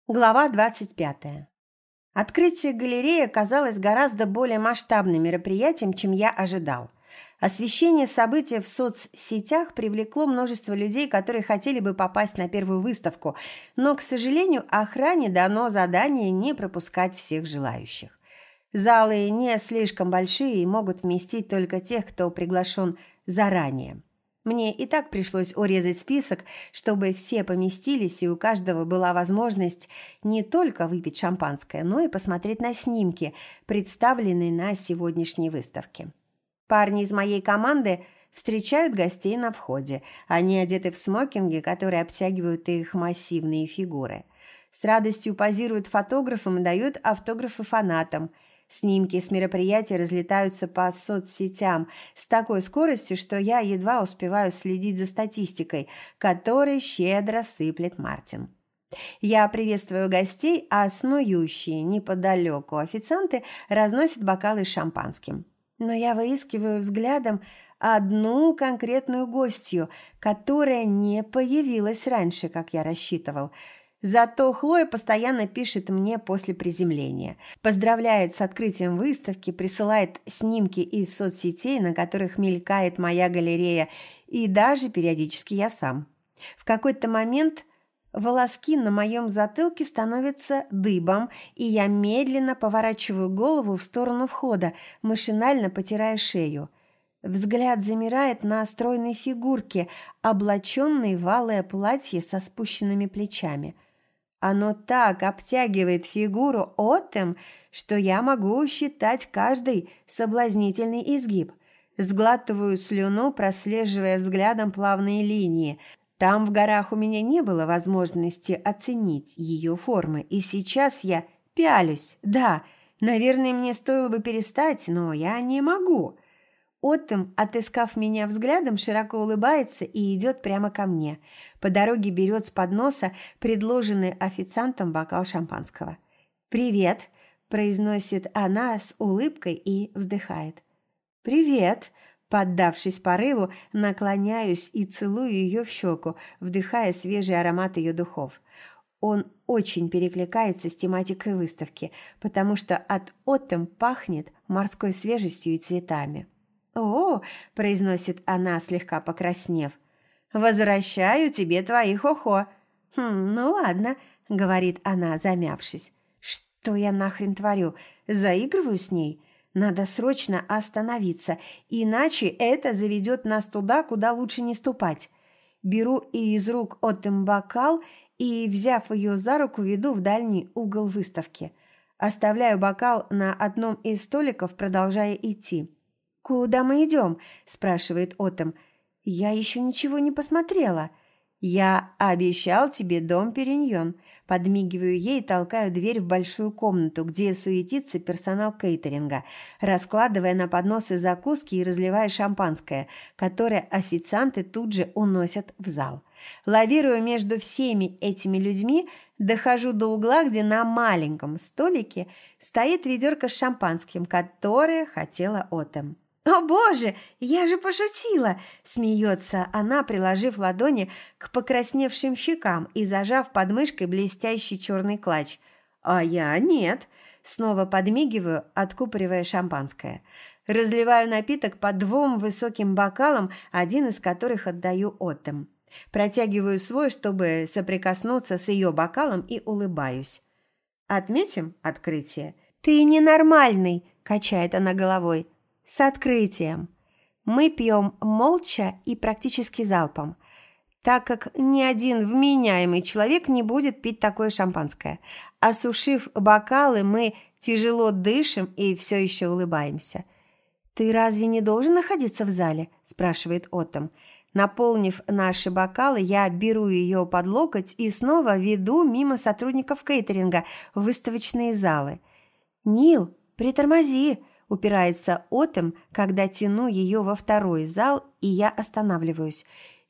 Глава 25. Открытие галереи оказалось гораздо более масштабным мероприятием, чем я ожидал. Освещение события в соцсетях привлекло множество людей, которые хотели бы попасть на первую выставку, но, к сожалению, охране дано задание не пропускать всех желающих. Залы не слишком большие и могут вместить только тех, кто приглашен заранее. Мне и так пришлось урезать список, чтобы все поместились, и у каждого была возможность не только выпить шампанское, но и посмотреть на снимки, представленные на сегодняшней выставке. Парни из моей команды встречают гостей на входе. Они одеты в смокинги, которые обтягивают их массивные фигуры. С радостью позируют фотографам и дают автографы фанатам. Снимки с мероприятия разлетаются по соцсетям с такой скоростью, что я едва успеваю следить за статистикой, которой щедро сыплет Мартин. Я приветствую гостей, а снующие неподалеку официанты разносят бокалы с шампанским. Но я выискиваю взглядом одну конкретную гостью, которая не появилась раньше, как я рассчитывал. Зато Хлоя постоянно пишет мне после приземления. Поздравляет с открытием выставки, присылает снимки из соцсетей, на которых мелькает моя галерея, и даже периодически я сам. В какой-то момент волоски на моем затылке становятся дыбом, и я медленно поворачиваю голову в сторону входа, машинально потирая шею. Взгляд замирает на стройной фигурке, облаченной в алое платье со спущенными плечами. Оно так обтягивает фигуру Оттем, что я могу считать каждый соблазнительный изгиб. Сглатываю слюну, прослеживая взглядом плавные линии. Там в горах у меня не было возможности оценить ее формы, и сейчас я пялюсь. Да, наверное, мне стоило бы перестать, но я не могу. Оттем, отыскав меня взглядом, широко улыбается и идет прямо ко мне. По дороге берет с подноса предложенный официантом бокал шампанского. «Привет», – произносит она с улыбкой и вздыхает. «Привет», – поддавшись порыву, наклоняюсь и целую ее в щеку, вдыхая свежий аромат ее духов. Он очень перекликается с тематикой выставки, потому что от Оттем пахнет морской свежестью и цветами. «О!» – произносит она, слегка покраснев. «Возвращаю тебе твои хо-хо». Ну ладно», – говорит она, замявшись. «Что я нахрен творю? Заигрываю с ней? Надо срочно остановиться, иначе это заведет нас туда, куда лучше не ступать». Беру из рук Оттем бокал и, взяв ее за руку, веду в дальний угол выставки. Оставляю бокал на одном из столиков, продолжая идти. «Куда мы идем?» – спрашивает Оттем. «Я еще ничего не посмотрела». «Я обещал тебе дом Периньон». Подмигиваю ей и толкаю дверь в большую комнату, где суетится персонал кейтеринга, раскладывая на подносы закуски и разливая шампанское, которое официанты тут же уносят в зал. Лавируя между всеми этими людьми, дохожу до угла, где на маленьком столике стоит ведерко с шампанским, которое хотела Оттем. «О, боже, я же пошутила!» – смеется она, приложив ладони к покрасневшим щекам и зажав под мышкой блестящий черный клатч. «А я нет!» – снова подмигиваю, откупоривая шампанское. Разливаю напиток по двум высоким бокалам, один из которых отдаю Оттем. Протягиваю свой, чтобы соприкоснуться с ее бокалом, и улыбаюсь. «Отметим открытие?» «Ты ненормальный!» – качает она головой. «С открытием!» Мы пьем молча и практически залпом, так как ни один вменяемый человек не будет пить такое шампанское. Осушив бокалы, мы тяжело дышим и все еще улыбаемся. «Ты разве не должен находиться в зале?» – спрашивает Оттем. Наполнив наши бокалы, я беру ее под локоть и снова веду мимо сотрудников кейтеринга в выставочные залы. «Нил, притормози!» – упирается Оттем, когда тяну ее во второй зал, и я останавливаюсь.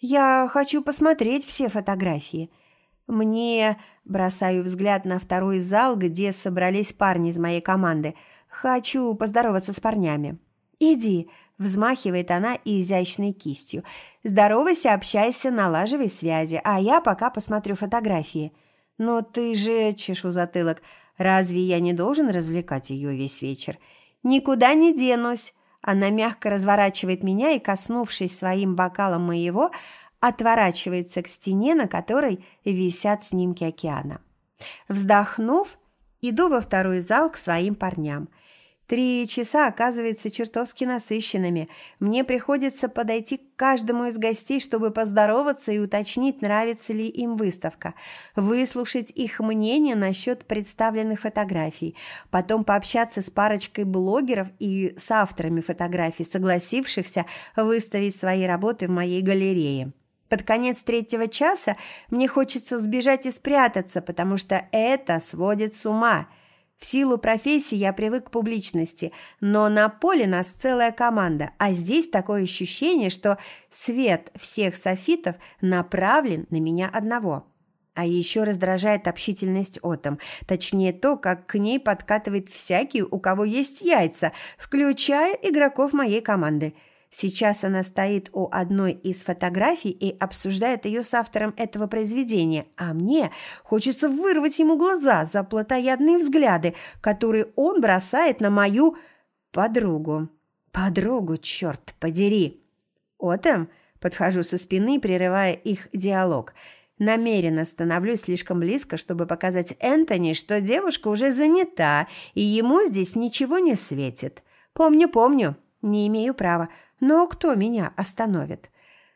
«Я хочу посмотреть все фотографии». «Мне...» – бросаю взгляд на второй зал, где собрались парни из моей команды. «Хочу поздороваться с парнями». «Иди», – взмахивает она изящной кистью. «Здоровайся, общайся, налаживай связи, а я пока посмотрю фотографии». «Но ты же, – чешу затылок, – разве я не должен развлекать ее весь вечер?» «Никуда не денусь!» Она мягко разворачивает меня и, коснувшись своим бокалом моего, отворачивается к стене, на которой висят снимки океана. Вздохнув, иду во второй зал к своим парням. 3 часа оказываются чертовски насыщенными. Мне приходится подойти к каждому из гостей, чтобы поздороваться и уточнить, нравится ли им выставка, выслушать их мнение насчет представленных фотографий, потом пообщаться с парочкой блогеров и с авторами фотографий, согласившихся выставить свои работы в моей галерее. Под конец 3-го часа мне хочется сбежать и спрятаться, потому что это сводит с ума. В силу профессии я привык к публичности, но на поле нас целая команда, а здесь такое ощущение, что свет всех софитов направлен на меня одного. А еще раздражает общительность Отом, точнее то, как к ней подкатывает всякий, у кого есть яйца, включая игроков моей команды. Сейчас она стоит у одной из фотографий и обсуждает ее с автором этого произведения, а мне хочется вырвать ему глаза за плотоядные взгляды, которые он бросает на мою подругу. Подругу, черт подери! «Отом?» – подхожу со спины, прерывая их диалог. Намеренно становлюсь слишком близко, чтобы показать Энтони, что девушка уже занята, и ему здесь ничего не светит. Помню, не имею права. Но кто меня остановит?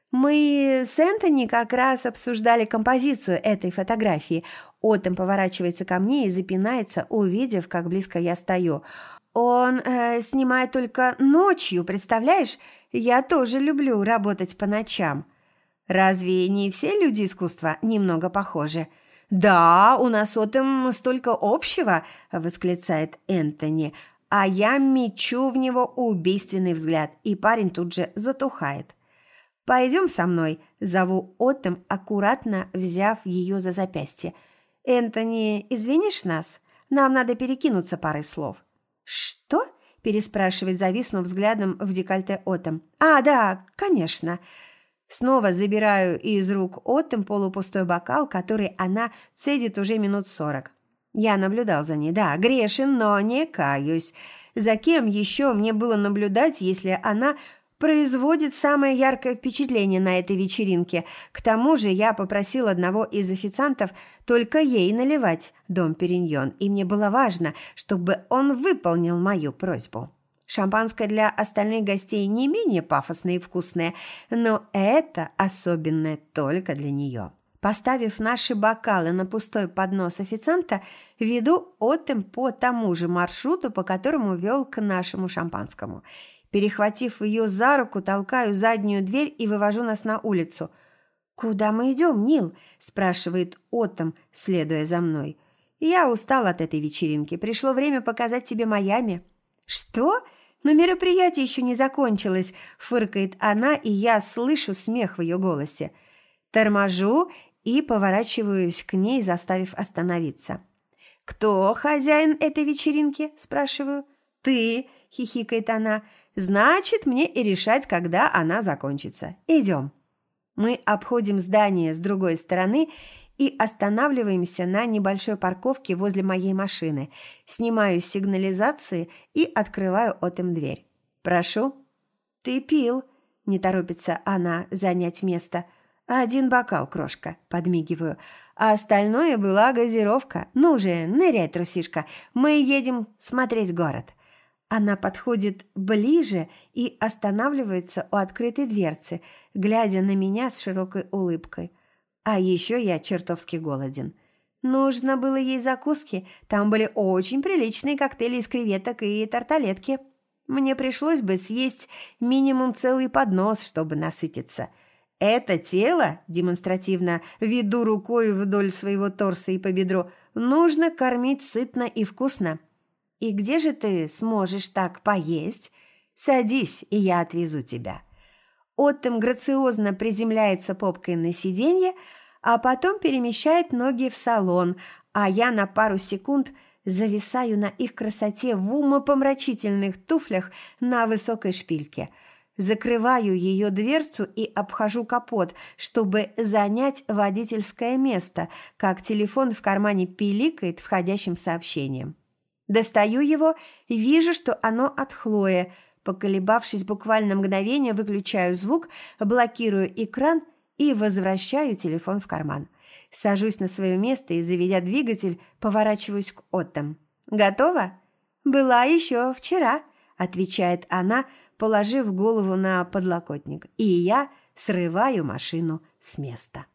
Мы с Энтони как раз обсуждали композицию этой фотографии. Отом поворачивается ко мне и запинается, увидев, как близко я стою. Он снимает только ночью, представляешь? Я тоже люблю работать по ночам. Разве не все люди искусства немного похожи? «Да, у нас с Отом столько общего!» – восклицает Энтони. А я мечу в него убийственный взгляд, и парень тут же затухает. «Пойдем со мной», – зову Отом, аккуратно взяв ее за запястье. «Энтони, извинишь нас? Нам надо перекинуться парой слов». «Что?» – переспрашивает, зависнув взглядом в декольте Отом. «А, да, конечно». Снова забираю из рук Отом полупустой бокал, который она цедит уже минут 40. Я наблюдал за ней, да, грешен, но не каюсь. За кем еще мне было наблюдать, если она производит самое яркое впечатление на этой вечеринке? К тому же я попросил одного из официантов только ей наливать дом Периньон, и мне было важно, чтобы он выполнил мою просьбу. Шампанское для остальных гостей не менее пафосное и вкусное, но это особенное только для нее. Поставив наши бокалы на пустой поднос официанта, веду Отом по тому же маршруту, по которому вел к нашему шампанскому. Перехватив ее за руку, толкаю заднюю дверь и вывожу нас на улицу. «Куда мы идем, Нил?» – спрашивает Отом, следуя за мной. «Я устал от этой вечеринки. Пришло время показать тебе Майами». «Что? Но мероприятие еще не закончилось», – фыркает она, и я слышу смех в ее голосе. Торможу и поворачиваюсь к ней, заставив остановиться. «Кто хозяин этой вечеринки?» – спрашиваю. «Ты», – хихикает она. «Значит, мне и решать, когда она закончится. Идем». Мы обходим здание с другой стороны и останавливаемся на небольшой парковке возле моей машины. Снимаю с сигнализации и открываю Отом дверь. «Прошу». «Ты пил», – не торопится она занять место. «1 бокал, крошка», – подмигиваю. «А остальное была газировка. Ну же, ныряй, трусишка, мы едем смотреть город». Она подходит ближе и останавливается у открытой дверцы, глядя на меня с широкой улыбкой. А еще я чертовски голоден. Нужно было ей закуски. Там были очень приличные коктейли из креветок и тарталетки. Мне пришлось бы съесть минимум целый поднос, чтобы насытиться. Это тело, демонстративно веду рукой вдоль своего торса и по бедру, нужно кормить сытно и вкусно. И где же ты сможешь так поесть? Садись, и я отвезу тебя. Отом грациозно приземляется попкой на сиденье, а потом перемещает ноги в салон, а я на пару секунд зависаю на их красоте в умопомрачительных туфлях на высокой шпильке. Закрываю ее дверцу и обхожу капот, чтобы занять водительское место, как телефон в кармане пиликает входящим сообщением. Достаю его и вижу, что оно от Хлои. Поколебавшись буквально мгновение, выключаю звук, блокирую экран и возвращаю телефон в карман. Сажусь на свое место и, заведя двигатель, поворачиваюсь к Оттам. «Готова?» «Была еще вчера», – отвечает она, положив голову на подлокотник. И я срываю машину с места.